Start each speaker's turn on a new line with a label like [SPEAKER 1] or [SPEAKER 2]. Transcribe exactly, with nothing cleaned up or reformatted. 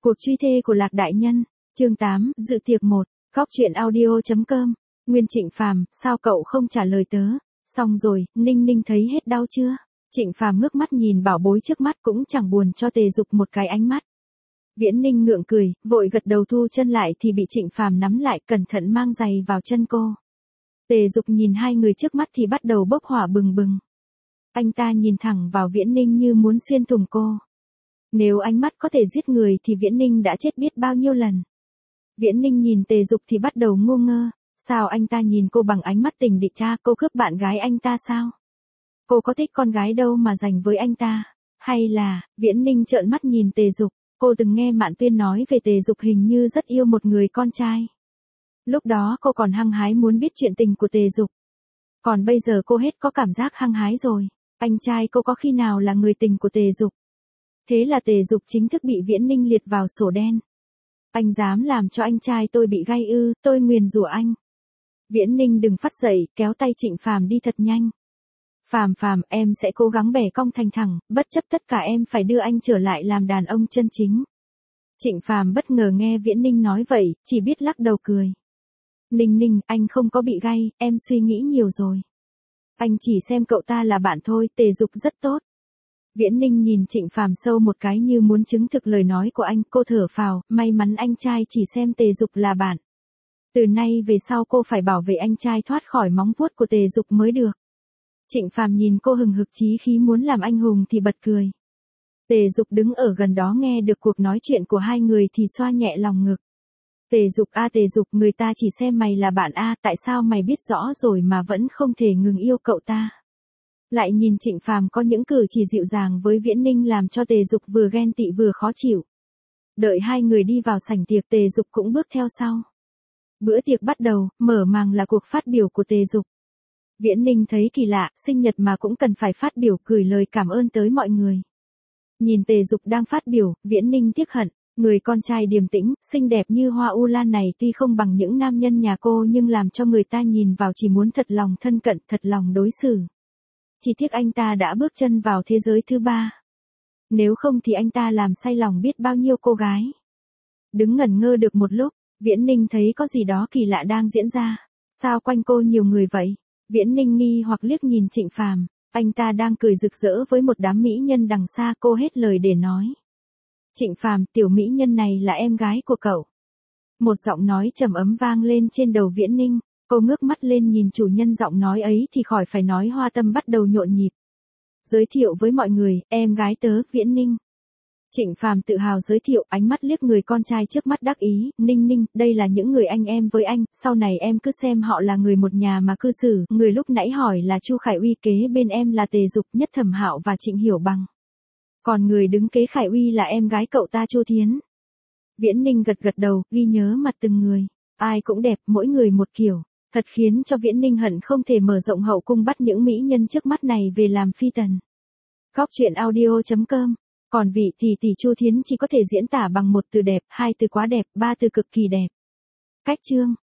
[SPEAKER 1] Cuộc truy thê của Lạc Đại Nhân, chương tám, dự tiệc một, góc truyện audio.com, Nguyên Trịnh Phàm, sao cậu không trả lời tớ? Xong rồi, Ninh Ninh thấy hết đau chưa? Trịnh Phàm ngước mắt nhìn bảo bối trước mắt cũng chẳng buồn cho Tề Dục một cái ánh mắt. Viễn Ninh ngượng cười, vội gật đầu thu chân lại thì bị Trịnh Phàm nắm lại cẩn thận mang giày vào chân cô. Tề Dục nhìn hai người trước mắt thì bắt đầu bốc hỏa bừng bừng. Anh ta nhìn thẳng vào Viễn Ninh như muốn xuyên thủng cô. Nếu ánh mắt có thể giết người thì Viễn Ninh đã chết biết bao nhiêu lần. Viễn Ninh nhìn Tề Dục thì bắt đầu ngu ngơ, sao anh ta nhìn cô bằng ánh mắt tình địch cha, cô cướp bạn gái anh ta sao? Cô có thích con gái đâu mà dành với anh ta? Hay là, Viễn Ninh trợn mắt nhìn Tề Dục, cô từng nghe Mạn Tuyên nói về Tề Dục hình như rất yêu một người con trai. Lúc đó cô còn hăng hái muốn biết chuyện tình của Tề Dục. Còn bây giờ cô hết có cảm giác hăng hái rồi, anh trai cô có khi nào là người tình của Tề Dục? Thế là Tề Dục chính thức bị Viễn Ninh liệt vào sổ đen. Anh dám làm cho anh trai tôi bị gay ư, tôi nguyền rủa anh. Viễn Ninh đừng phát dậy, kéo tay Trịnh Phàm đi thật nhanh. Phàm Phàm, em sẽ cố gắng bẻ cong thành thẳng, bất chấp tất cả em phải đưa anh trở lại làm đàn ông chân chính. Trịnh Phàm bất ngờ nghe Viễn Ninh nói vậy, chỉ biết lắc đầu cười. Ninh Ninh, anh không có bị gay, em suy nghĩ nhiều rồi. Anh chỉ xem cậu ta là bạn thôi, Tề Dục rất tốt. Viễn Ninh nhìn Trịnh Phàm sâu một cái như muốn chứng thực lời nói của anh, cô thở phào, may mắn anh trai chỉ xem Tề Dục là bạn. Từ nay về sau cô phải bảo vệ anh trai thoát khỏi móng vuốt của Tề Dục mới được. Trịnh Phàm nhìn cô hừng hực chí khí muốn làm anh hùng thì bật cười. Tề Dục đứng ở gần đó nghe được cuộc nói chuyện của hai người thì xoa nhẹ lòng ngực. Tề Dục a Tề Dục, người ta chỉ xem mày là bạn a, tại sao mày biết rõ rồi mà vẫn không thể ngừng yêu cậu ta? Lại nhìn Trịnh Phàm có những cử chỉ dịu dàng với Viễn Ninh làm cho Tề Dục vừa ghen tị vừa khó chịu. Đợi hai người đi vào sảnh tiệc, Tề Dục cũng bước theo sau. Bữa tiệc bắt đầu, mở màn là cuộc phát biểu của Tề Dục. Viễn Ninh thấy kỳ lạ, sinh nhật mà cũng cần phải phát biểu, gửi lời cảm ơn tới mọi người. Nhìn Tề Dục đang phát biểu, Viễn Ninh tiếc hận, người con trai điềm tĩnh, xinh đẹp như hoa u lan này tuy không bằng những nam nhân nhà cô nhưng làm cho người ta nhìn vào chỉ muốn thật lòng thân cận, thật lòng đối xử. Chỉ tiếc anh ta đã bước chân vào thế giới thứ ba. Nếu không thì anh ta làm say lòng biết bao nhiêu cô gái. Đứng ngẩn ngơ được một lúc, Viễn Ninh thấy có gì đó kỳ lạ đang diễn ra. Sao quanh cô nhiều người vậy? Viễn Ninh nghi hoặc liếc nhìn Trịnh Phàm, anh ta đang cười rực rỡ với một đám mỹ nhân đằng xa, cô hết lời để nói. Trịnh Phàm, tiểu mỹ nhân này là em gái của cậu. Một giọng nói trầm ấm vang lên trên đầu Viễn Ninh. Cô ngước mắt lên nhìn chủ nhân giọng nói ấy thì khỏi phải nói, hoa tâm bắt đầu nhộn nhịp. Giới thiệu với mọi người, em gái tớ, Viễn Ninh. Trịnh Phàm tự hào giới thiệu, ánh mắt liếc người con trai trước mắt đắc ý, Ninh Ninh, đây là những người anh em với anh, sau này em cứ xem họ là người một nhà mà cư xử. Người lúc nãy hỏi là Chu Khải Uy, kế bên em là Tề Dục, Nhất Thẩm Hạo và Trịnh Hiểu Bằng. Còn người đứng kế Khải Uy là em gái cậu ta Chu Thiến. Viễn Ninh gật gật đầu, ghi nhớ mặt từng người. Ai cũng đẹp, mỗi người một kiểu. Thật khiến cho Viễn Ninh hận không thể mở rộng hậu cung bắt những mỹ nhân trước mắt này về làm phi tần. Góc truyện audio.com. Còn vị thì tỷ Chu Thiến chỉ có thể diễn tả bằng một từ đẹp, hai từ quá đẹp, ba từ cực kỳ đẹp. Cách chương.